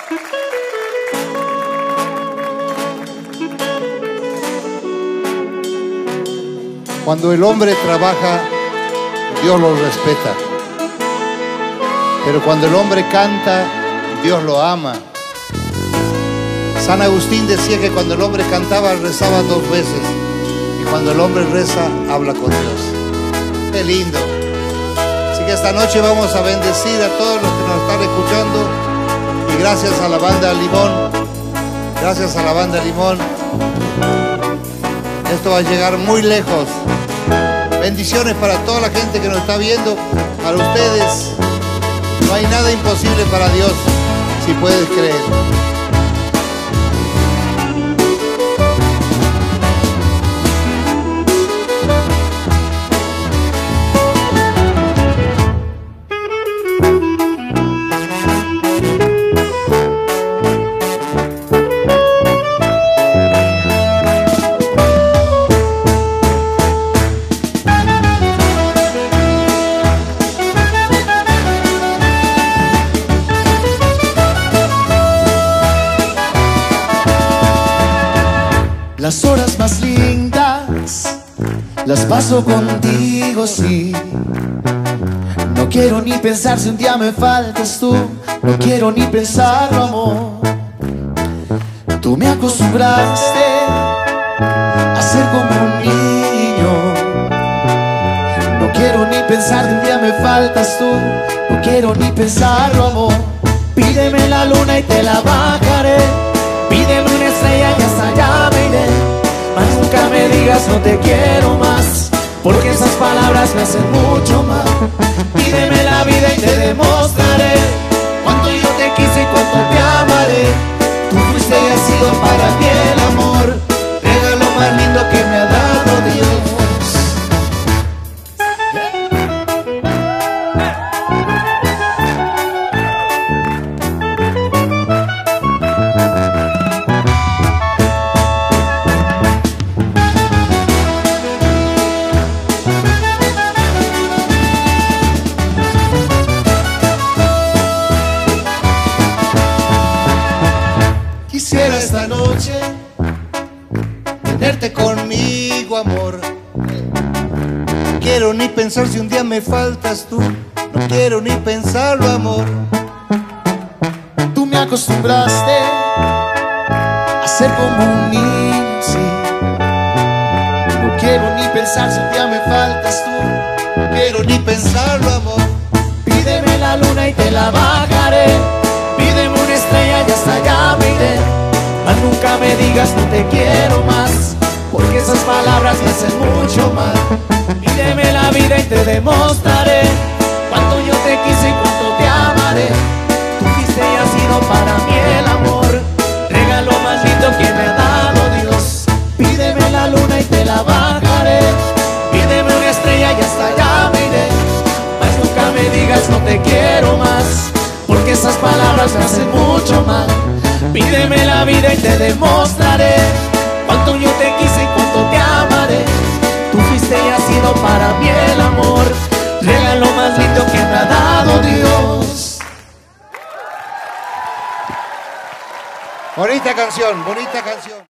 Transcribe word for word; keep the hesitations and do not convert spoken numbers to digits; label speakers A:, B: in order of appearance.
A: Cuando el hombre trabaja, Dios lo respeta. Pero cuando el hombre canta, Dios lo ama. San Agustín decía que cuando el hombre cantaba, rezaba dos veces. Y cuando el hombre reza, habla con Dios. ¡Qué lindo! Así que esta noche vamos a bendecir a todos los que nos están escuchando. Y gracias a la banda Limón, gracias a la banda Limón, esto va a llegar muy lejos. Bendiciones para toda la gente que nos está viendo, para ustedes. No hay nada imposible para Dios, si puedes creer.
B: Las horas más lindas las paso contigo, sí. No quiero ni pensar si un día me faltas tú. No quiero ni pensarlo, amor. Tú me acostumbraste a ser como un niño. No quiero ni pensar si un día me faltas tú. No quiero ni pensarlo, amor. Pídeme la luna y te la bajaré. Pídeme una estrella y hasta allá me iré. Mas nunca me digas no te quiero más, porque esas palabras me hacen mucho mal. Pídeme la vida y te demostraré cuánto yo te quise y cuánto te amaré. Tú fuiste y has sido para mí el amor, regalo más lindo que me ha dado Dios.
A: Quisiera esta noche tenerte conmigo, amor. No quiero ni pensar si un día me faltas tú. No quiero ni pensarlo, amor.
B: Tú me acostumbraste a ser como un niño, sí. No quiero ni pensar si un día me faltas tú.
A: No quiero ni pensarlo, amor.
B: Pídeme la luna y te la bajaré. Pídeme una estrella y hasta allá me iré. Mas nunca me digas no te quiero más, porque esas palabras me hacen mucho mal. Pídeme la vida y te demostraré cuánto yo te quise y cuánto te amaré. Tú fuiste y has sido para mí el amor, regalo más lindo que me ha dado Dios. Pídeme la luna y te la bajaré. Pídeme una estrella y hasta allá me iré. Mas nunca me digas no te quiero más, porque esas palabras me hacen mucho mal. Pídeme la vida y te demostraré cuánto yo te quise y cuánto te amaré. Tú fuiste y has sido para mí el amor, regalo más lindo que me ha dado Dios.
A: Bonita canción, bonita canción.